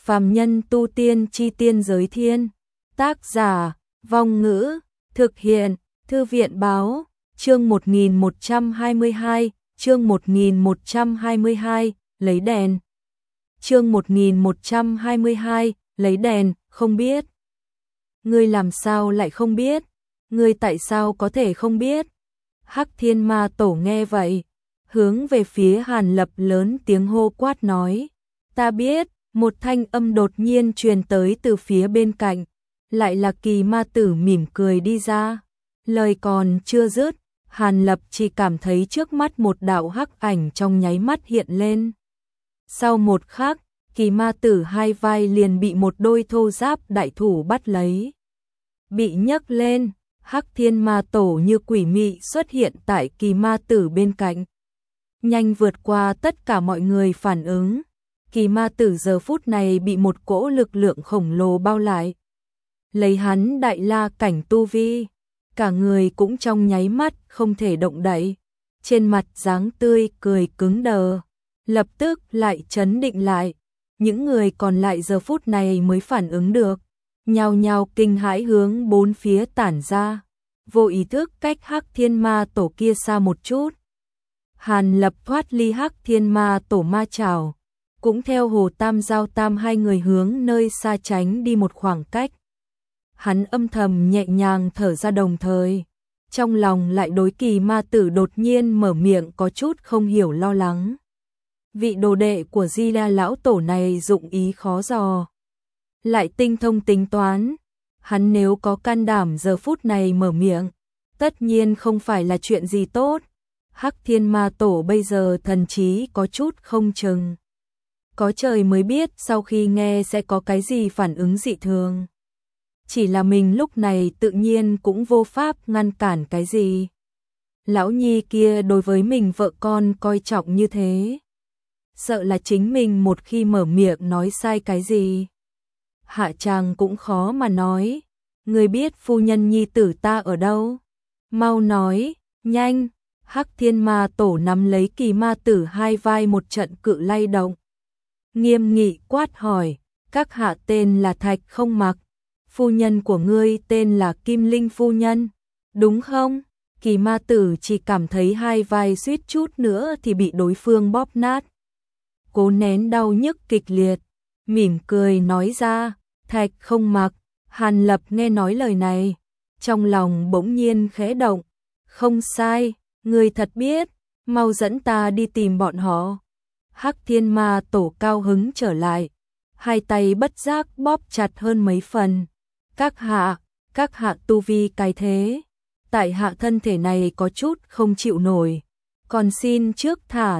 Phàm nhân tu tiên chi tiên giới thiên. Tác giả, Vong Ngữ, thực hiện, Thư viện báo, chương 1122, chương 1122, lấy đèn. Chương 1122, lấy đèn, không biết. Ngươi làm sao lại không biết? Ngươi tại sao có thể không biết? Hắc Thiên Ma Tổ nghe vậy, hướng về phía Hàn Lập lớn tiếng hô quát nói, ta biết. Một thanh âm đột nhiên truyền tới từ phía bên cạnh, lại là Kỳ Ma Tử mỉm cười đi ra. Lời còn chưa dứt, Hàn Lập chỉ cảm thấy trước mắt một đạo hắc ảnh trong nháy mắt hiện lên. Sau một khắc, Kỳ Ma Tử hai vai liền bị một đôi thô giáp đại thủ bắt lấy. Bị nhấc lên, Hắc Thiên Ma Tổ như quỷ mị xuất hiện tại Kỳ Ma Tử bên cạnh. Nhanh vượt qua tất cả mọi người phản ứng. Kỳ Ma Tử giờ phút này bị một cỗ lực lượng khổng lồ bao lại. Lấy hắn đại la cảnh tu vi, cả người cũng trong nháy mắt không thể động đậy. Trên mặt dáng tươi cười cứng đờ, lập tức lại trấn định lại. Những người còn lại giờ phút này mới phản ứng được, nhao nhao kinh hãi hướng bốn phía tản ra, vô ý thức cách Hắc Thiên Ma Tổ kia xa một chút. Hàn Lập thoát ly Hắc Thiên Ma Tổ ma trảo, cũng theo Hồ Tam Giao Tam hai người hướng nơi xa tránh đi một khoảng cách. Hắn âm thầm nhẹ nhàng thở ra, đồng thời trong lòng lại đối Kỳ Ma Tử đột nhiên mở miệng có chút không hiểu lo lắng. Vị đồ đệ của Di La lão tổ này dụng ý khó dò, lại tinh thông tính toán. Hắn nếu có can đảm giờ phút này mở miệng, tất nhiên không phải là chuyện gì tốt. Hắc Thiên Ma Tổ bây giờ thần trí có chút không chừng, có trời mới biết sau khi nghe sẽ có cái gì phản ứng dị thường. Chỉ là mình lúc này tự nhiên cũng vô pháp ngăn cản cái gì. Lão nhi kia đối với mình vợ con coi trọng như thế, sợ là chính mình một khi mở miệng nói sai cái gì, hạ chàng cũng khó mà nói. Người biết phu nhân nhi tử ta ở đâu? Mau nói, nhanh. Hắc Thiên Ma Tổ nắm lấy Kỳ Ma Tử hai vai một trận cự lay động, nghiêm nghị quát hỏi, các hạ tên là Thạch Không Mặc, phu nhân của ngươi tên là Kim Linh phu nhân, đúng không? Kỳ Ma Tử chỉ cảm thấy hai vai suýt chút nữa thì bị đối phương bóp nát, cố nén đau nhức kịch liệt, mỉm cười nói ra, Thạch Không Mặc. Hàn Lập nghe nói lời này, trong lòng bỗng nhiên khẽ động, không sai, ngươi thật biết, mau dẫn ta đi tìm bọn họ. Hắc Thiên Ma Tổ cao hứng trở lại, hai tay bất giác bóp chặt hơn mấy phần. Các hạ tu vi cái thế, tại hạ thân thể này có chút không chịu nổi, còn xin trước thả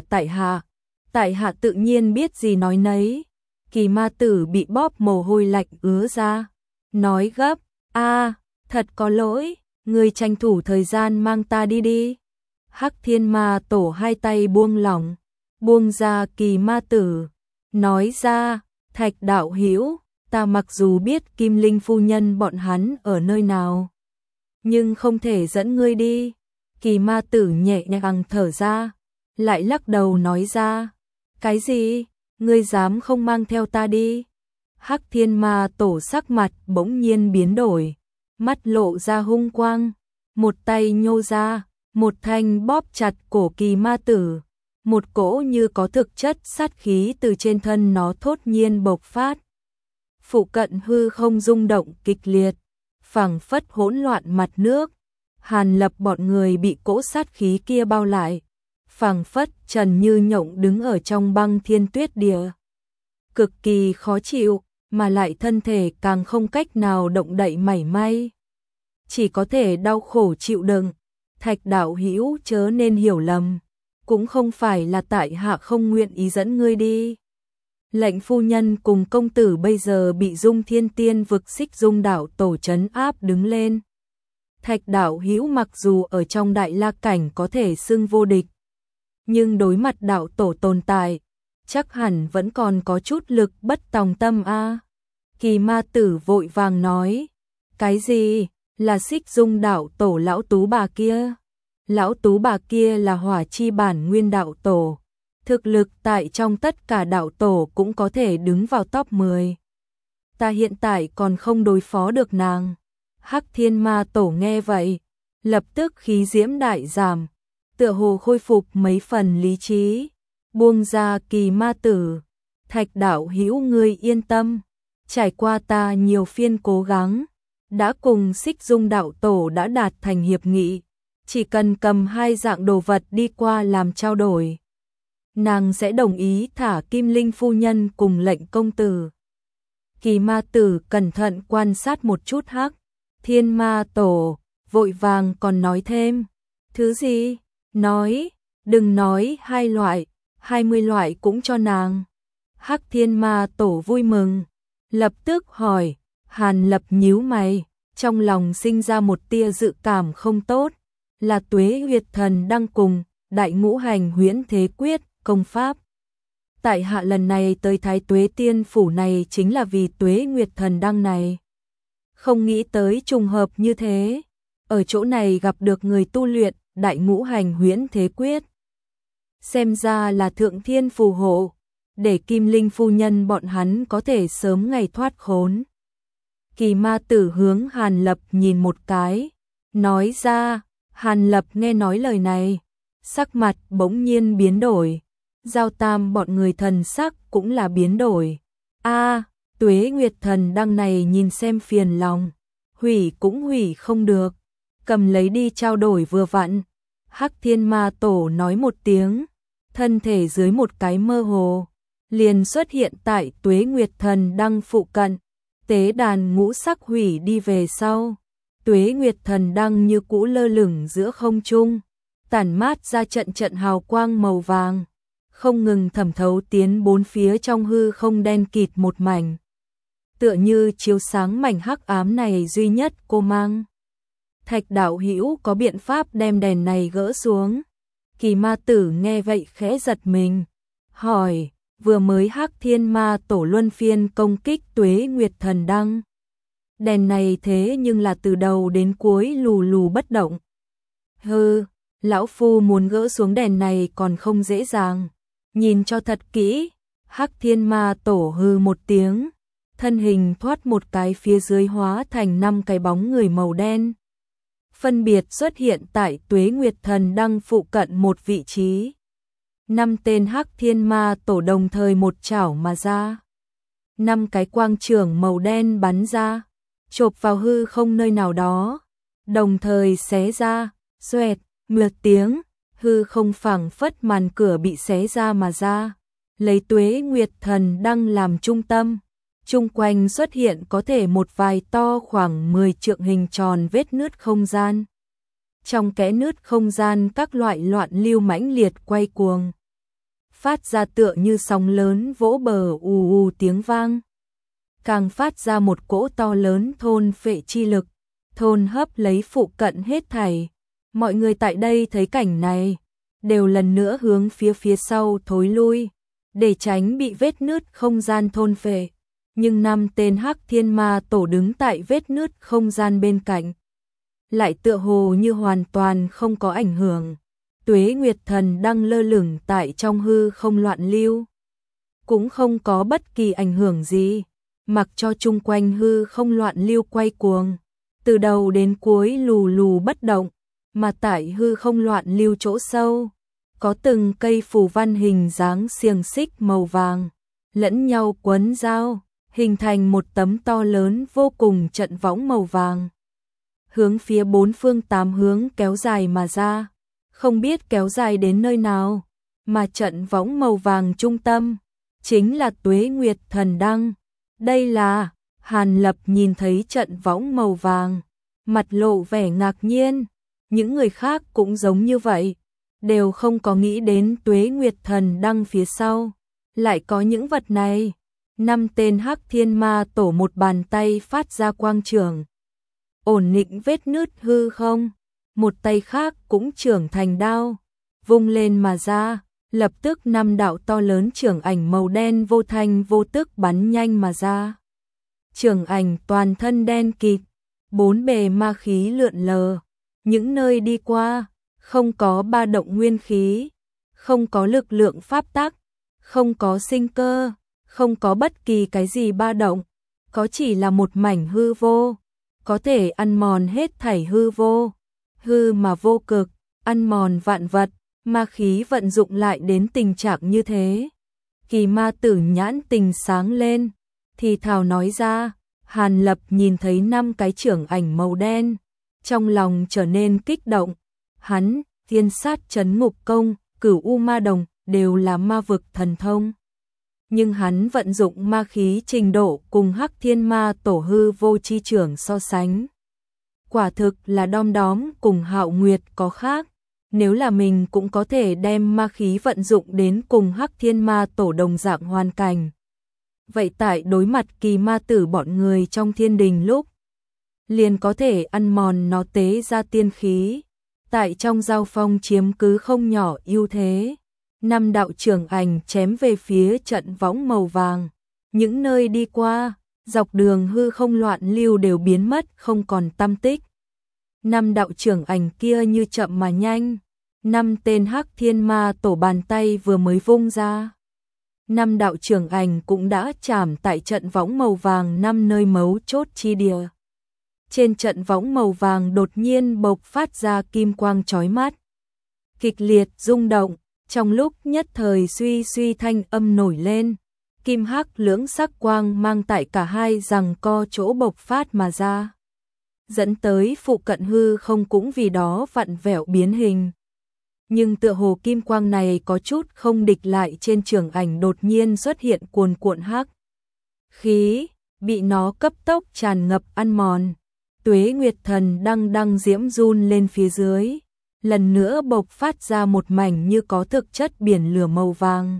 tại hạ tự nhiên biết gì nói nấy. Kỳ Ma Tử bị bóp mồ hôi lạnh ứa ra, nói gấp, thật có lỗi, ngươi tranh thủ thời gian mang ta đi đi. Hắc Thiên Ma Tổ hai tay buông lỏng, buông ra Kỳ Ma Tử, nói ra, Thạch đạo hữu, ta mặc dù biết Kim Linh phu nhân bọn hắn ở nơi nào, nhưng không thể dẫn ngươi đi. Kỳ Ma Tử nhẹ nhàng thở ra, lại lắc đầu nói ra, cái gì? Ngươi dám không mang theo ta đi? Hắc Thiên Ma Tổ sắc mặt bỗng nhiên biến đổi, mắt lộ ra hung quang, một tay nhô ra, một thanh bóp chặt cổ Kỳ Ma Tử, một cỗ như có thực chất sát khí từ trên thân nó thốt nhiên bộc phát. Phụ cận hư không rung động kịch liệt, phảng phất hỗn loạn mặt nước. Hàn Lập bọn người bị cỗ sát khí kia bao lại, phảng phất trần như nhộng đứng ở trong băng thiên tuyết địa, cực kỳ khó chịu, mà lại thân thể càng không cách nào động đậy mảy may, chỉ có thể đau khổ chịu đựng. Thạch đạo hữu chớ nên hiểu lầm, cũng không phải là tại hạ không nguyện ý dẫn ngươi đi. Lệnh phu nhân cùng công tử bây giờ bị Dung Thiên Tiên vực Xích Dung đạo tổ trấn áp đứng lên. Thạch đạo hữu mặc dù ở trong đại la cảnh có thể xưng vô địch, nhưng đối mặt đạo tổ tồn tại, chắc hẳn vẫn còn có chút lực bất tòng tâm a. Kỳ Ma Tử vội vàng nói, cái gì? Là Xích Dung đạo tổ lão tú bà kia. Lão tú bà kia là Hỏa Chi bản nguyên đạo tổ, thực lực tại trong tất cả đạo tổ cũng có thể đứng vào top 10. Ta hiện tại còn không đối phó được nàng. Hắc Thiên Ma Tổ nghe vậy, lập tức khí diễm đại giảm, tựa hồ khôi phục mấy phần lý trí, buông ra Kỳ Ma Tử. Thạch đạo hữu ngươi yên tâm, trải qua ta nhiều phiên cố gắng, đã cùng Xích Dung đạo tổ đã đạt thành hiệp nghị, chỉ cần cầm 2 dạng đồ vật đi qua làm trao đổi, nàng sẽ đồng ý thả Kim Linh phu nhân cùng lệnh công tử. Kỳ Ma Tử cẩn thận quan sát một chút Hắc Thiên Ma Tổ, vội vàng còn nói thêm. Thứ gì? Nói, đừng nói 2 loại, 20 loại cũng cho nàng. Hắc Thiên Ma Tổ vui mừng, lập tức hỏi. Hàn Lập nhíu mày, trong lòng sinh ra một tia dự cảm không tốt, là Tuế Huyệt Thần Đăng cùng Đại Ngũ Hành Huyễn Thế Quyết công pháp. Tại hạ lần này tới Thái Tuế Tiên phủ này chính là vì Tuế Nguyệt Thần Đăng này. Không nghĩ tới trùng hợp như thế, ở chỗ này gặp được người tu luyện Đại Ngũ Hành Huyễn Thế Quyết. Xem ra là thượng thiên phù hộ, để Kim Linh phu nhân bọn hắn có thể sớm ngày thoát khốn. Kỳ Ma Tử hướng Hàn Lập nhìn một cái, nói ra. Hàn Lập nghe nói lời này, sắc mặt bỗng nhiên biến đổi. Giao Tam bọn người thần sắc cũng là biến đổi. Tuế Nguyệt Thần Đăng này nhìn xem phiền lòng, hủy cũng hủy không được, cầm lấy đi trao đổi vừa vặn. Hắc Thiên Ma Tổ nói một tiếng, thân thể dưới một cái mơ hồ, liền xuất hiện tại Tuế Nguyệt Thần Đăng phụ cận. Tế đàn ngũ sắc hủy đi về sau, Tuế Nguyệt Thần Đăng như cũ lơ lửng giữa không trung, tản mát ra trận trận hào quang màu vàng, không ngừng thẩm thấu tiến bốn phía trong hư không đen kịt một mảnh. Tựa như chiếu sáng mảnh hắc ám này duy nhất cô mang. Thạch đạo hữu có biện pháp đem đèn này gỡ xuống. Kỳ Ma Tử nghe vậy khẽ giật mình, hỏi. Vừa mới Hắc Thiên Ma Tổ luân phiên công kích Tuế Nguyệt Thần Đăng. Đèn này thế nhưng là từ đầu đến cuối lù lù bất động. Hừ, lão phu muốn gỡ xuống đèn này còn không dễ dàng. Nhìn cho thật kỹ. Hắc Thiên Ma Tổ hừ một tiếng, thân hình thoát một cái phía dưới hóa thành 5 cái bóng người màu đen. Phân biệt xuất hiện tại Tuế Nguyệt Thần Đăng phụ cận một vị trí. 5 tên Hắc Thiên Ma Tổ đồng thời một chảo mà ra. 5 cái quang trưởng màu đen bắn ra, chộp vào hư không nơi nào đó, đồng thời xé ra, xoẹt, một tiếng, hư không phảng phất màn cửa bị xé ra mà ra. Lấy Tuế Nguyệt Thần Đăng làm trung tâm, chung quanh xuất hiện có thể một vài to khoảng 10 trượng hình tròn vết nứt không gian. Trong kẽ nứt không gian các loại loạn lưu mãnh liệt quay cuồng, phát ra tựa như sóng lớn vỗ bờ ù ù tiếng vang. Càng phát ra một cỗ to lớn thôn phệ chi lực, thôn hấp lấy phụ cận hết thảy. Mọi người tại đây thấy cảnh này, đều lần nữa hướng phía sau thối lui, để tránh bị vết nứt không gian thôn phệ. Nhưng 5 tên Hắc Thiên Ma Tổ đứng tại vết nứt không gian bên cạnh, lại tựa hồ như hoàn toàn không có ảnh hưởng. Tuế Nguyệt Thần Đăng lơ lửng tại trong hư không loạn lưu, cũng không có bất kỳ ảnh hưởng gì, mặc cho chung quanh hư không loạn lưu quay cuồng, từ đầu đến cuối lù lù bất động, mà tại hư không loạn lưu chỗ sâu, có từng cây phù văn hình dáng xiềng xích màu vàng, lẫn nhau quấn giao, hình thành một tấm to lớn vô cùng trận võng màu vàng, hướng phía 4 phương 8 hướng kéo dài mà ra. Không biết kéo dài đến nơi nào, mà trận võng màu vàng trung tâm, chính là Tuế Nguyệt Thần Đăng. Đây là, Hàn Lập nhìn thấy trận võng màu vàng, mặt lộ vẻ ngạc nhiên. Những người khác cũng giống như vậy, đều không có nghĩ đến Tuế Nguyệt Thần Đăng phía sau lại có những vật này. 5 tên Hắc Thiên Ma Tổ một bàn tay phát ra quang trưởng, ổn định vết nứt hư không. Một tay khác cũng trưởng thành đao, vung lên mà ra, lập tức 5 đạo to lớn trưởng ảnh màu đen vô thanh vô tức bắn nhanh mà ra. Trưởng ảnh toàn thân đen kịt, 4 bề ma khí lượn lờ, những nơi đi qua, không có ba động nguyên khí, không có lực lượng pháp tắc, không có sinh cơ, không có bất kỳ cái gì ba động, có chỉ là một mảnh hư vô, có thể ăn mòn hết thảy hư vô, hư mà vô cực, ăn mòn vạn vật, ma khí vận dụng lại đến tình trạng như thế. Kỳ ma tử nhãn tình sáng lên, thì thào nói ra. Hàn Lập nhìn thấy 5 cái trưởng ảnh màu đen, trong lòng trở nên kích động. Hắn, Thiên Sát Trấn Ngục Công, Cửu U Ma Đồng đều là ma vực thần thông. Nhưng hắn vận dụng ma khí trình độ cùng Hắc Thiên Ma Tổ hư vô chi trưởng so sánh. Quả thực là đom đóm cùng Hạo Nguyệt có khác. Nếu là mình cũng có thể đem ma khí vận dụng đến cùng Hắc Thiên Ma Tổ đồng dạng hoàn cảnh. Vậy tại đối mặt kỳ ma tử bọn người trong thiên đình lúc, liền có thể ăn mòn nó tế ra tiên khí. Tại trong giao phong chiếm cứ không nhỏ ưu thế. 5 đạo trưởng ảnh chém về phía trận võng màu vàng. Những nơi đi qua, dọc đường hư không loạn lưu đều biến mất không còn tăm tích. 5 đạo trưởng ảnh kia như chậm mà nhanh. 5 tên Hắc Thiên Ma Tổ bàn tay vừa mới vung ra. 5 đạo trưởng ảnh cũng đã chạm tại trận võng màu vàng 5 nơi mấu chốt chi địa. Trên trận võng màu vàng đột nhiên bộc phát ra kim quang chói mắt. Kịch liệt rung động, trong lúc nhất thời suy suy thanh âm nổi lên. Kim hắc lưỡng sắc quang mang tại cả hai rằng co chỗ bộc phát mà ra. Dẫn tới phụ cận hư không cũng vì đó vặn vẹo biến hình. Nhưng tựa hồ kim quang này có chút không địch lại trên trường ảnh đột nhiên xuất hiện cuồn cuộn hắc khí, bị nó cấp tốc tràn ngập ăn mòn. Tuế Nguyệt Thần đang diễm run lên phía dưới, lần nữa bộc phát ra một mảnh như có thực chất biển lửa màu vàng.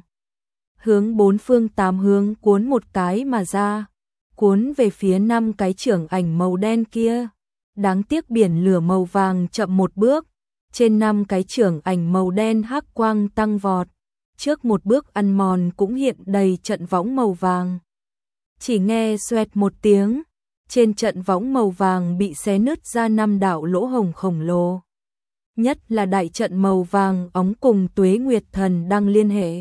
Hướng 4 phương 8 hướng cuốn một cái mà ra, cuốn về phía 5 cái trưởng ảnh màu đen kia. Đáng tiếc biển lửa màu vàng chậm một bước. Trên 5 cái trưởng ảnh màu đen hắc quang tăng vọt, trước một bước ăn mòn cũng hiện đầy trận võng màu vàng. Chỉ nghe xoẹt một tiếng, trên trận võng màu vàng bị xé nứt ra 5 đạo lỗ hổng khổng lồ. Nhất là đại trận màu vàng óng cùng Tuế Nguyệt Thần đang liên hệ.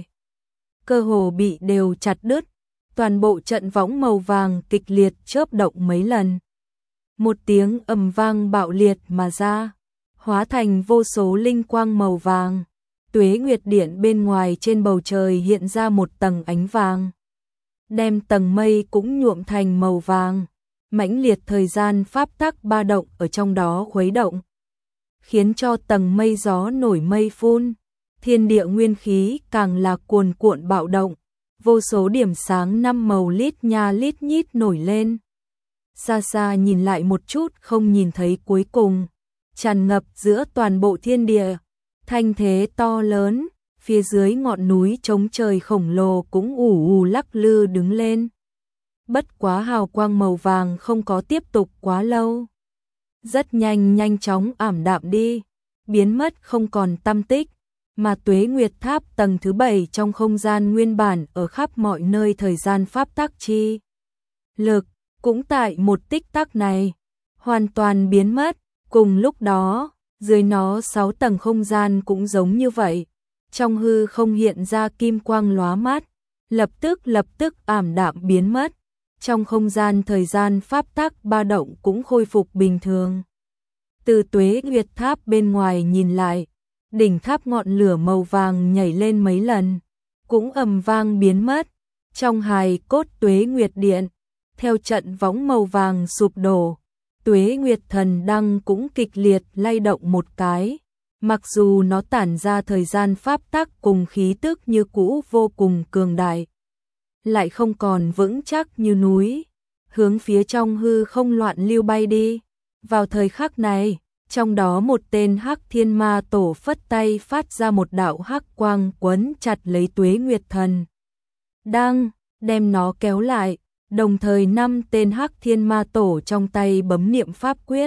Cơ hồ bị đều chặt đứt, toàn bộ trận võng màu vàng kịch liệt chớp động mấy lần. Một tiếng ầm vang bạo liệt mà ra. Hóa thành vô số linh quang màu vàng. Tuế Nguyệt Điện bên ngoài trên bầu trời hiện ra một tầng ánh vàng. Đem tầng mây cũng nhuộm thành màu vàng. Mãnh liệt thời gian pháp tắc ba động ở trong đó khuấy động. Khiến cho tầng mây gió nổi mây phun. Thiên địa nguyên khí càng là cuồn cuộn bạo động. Vô số điểm sáng 5 màu lít nha lít nhít nổi lên. Xa xa nhìn lại một chút không nhìn thấy cuối cùng. Tràn ngập giữa toàn bộ thiên địa, thanh thế to lớn, phía dưới ngọn núi trống trời khổng lồ cũng ù ù lắc lư đứng lên. Bất quá hào quang màu vàng không có tiếp tục quá lâu. Rất nhanh chóng ảm đạm đi, biến mất không còn tăm tích, mà Tuế Nguyệt Tháp tầng thứ 7 trong không gian nguyên bản ở khắp mọi nơi thời gian pháp tắc chi. Lực, cũng tại một tích tắc này, hoàn toàn biến mất. Cùng lúc đó, dưới nó 6 tầng không gian cũng giống như vậy. Trong hư không hiện ra kim quang lóa mắt, lập tức ảm đạm biến mất. Trong không gian thời gian pháp tắc ba động cũng khôi phục bình thường. Từ Tuế Nguyệt Tháp bên ngoài nhìn lại, đỉnh tháp ngọn lửa màu vàng nhảy lên mấy lần, cũng ầm vang biến mất. Trong hài cốt Tuế Nguyệt Điện, theo trận võng màu vàng sụp đổ, Tuế Nguyệt Thần đăng cũng kịch liệt lay động một cái, mặc dù nó tản ra thời gian pháp tắc cùng khí tức như cũ vô cùng cường đại, lại không còn vững chắc như núi, hướng phía trong hư không loạn lưu bay đi. Vào thời khắc này, trong đó một tên Hắc Thiên Ma Tổ phất tay phát ra một đạo hắc quang quấn chặt lấy Tuế Nguyệt Thần đăng, đem nó kéo lại. Đồng thời 5 tên Hắc Thiên Ma Tổ trong tay bấm niệm pháp quyết,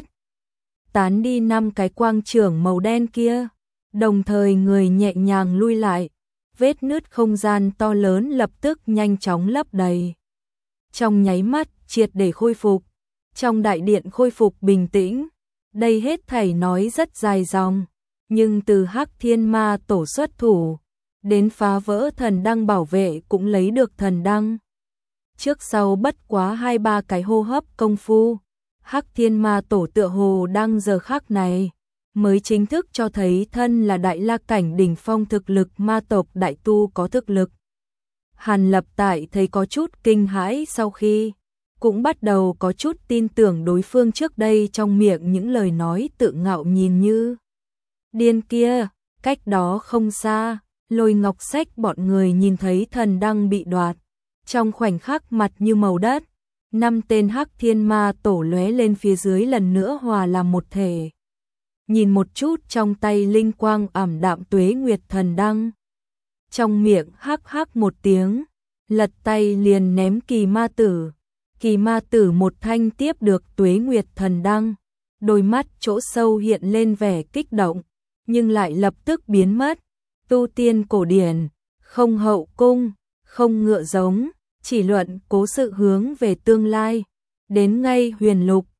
tán đi 5 cái quang trưởng màu đen kia, đồng thời người nhẹ nhàng lui lại, vết nứt không gian to lớn lập tức nhanh chóng lấp đầy. Trong nháy mắt triệt để khôi phục, trong đại điện khôi phục bình tĩnh. Đây hết thảy nói rất dài dòng, nhưng từ Hắc Thiên Ma Tổ xuất thủ, đến phá vỡ thần đăng bảo vệ cũng lấy được thần đăng. Trước sau bất quá 2-3 cái hô hấp công phu, Hắc Thiên Ma Tổ tựa hồ đang giờ khắc này mới chính thức cho thấy thân là đại la cảnh đỉnh phong thực lực ma tộc đại tu có thực lực. Hàn Lập Tại thấy có chút kinh hãi, sau khi cũng bắt đầu có chút tin tưởng đối phương trước đây trong miệng những lời nói tự ngạo nhìn như điên kia. Cách đó không xa, Lôi Ngọc Sách bọn người nhìn thấy thần đăng bị đoạt, trong khoảnh khắc mặt như màu đất, 5 tên Hắc Thiên Ma Tổ lóe lên phía dưới lần nữa hòa làm một thể. Nhìn một chút trong tay linh quang ảm đạm Tuế Nguyệt thần đăng, trong miệng hắc hắc một tiếng, lật tay liền ném Kỳ Ma Tử. Kỳ Ma Tử một thanh tiếp được Tuế Nguyệt thần đăng, đôi mắt chỗ sâu hiện lên vẻ kích động, nhưng lại lập tức biến mất. Tu tiên cổ điển, không hậu cung, không ngựa giống, chỉ luận cố sự hướng về tương lai. Đến ngay huyền lục,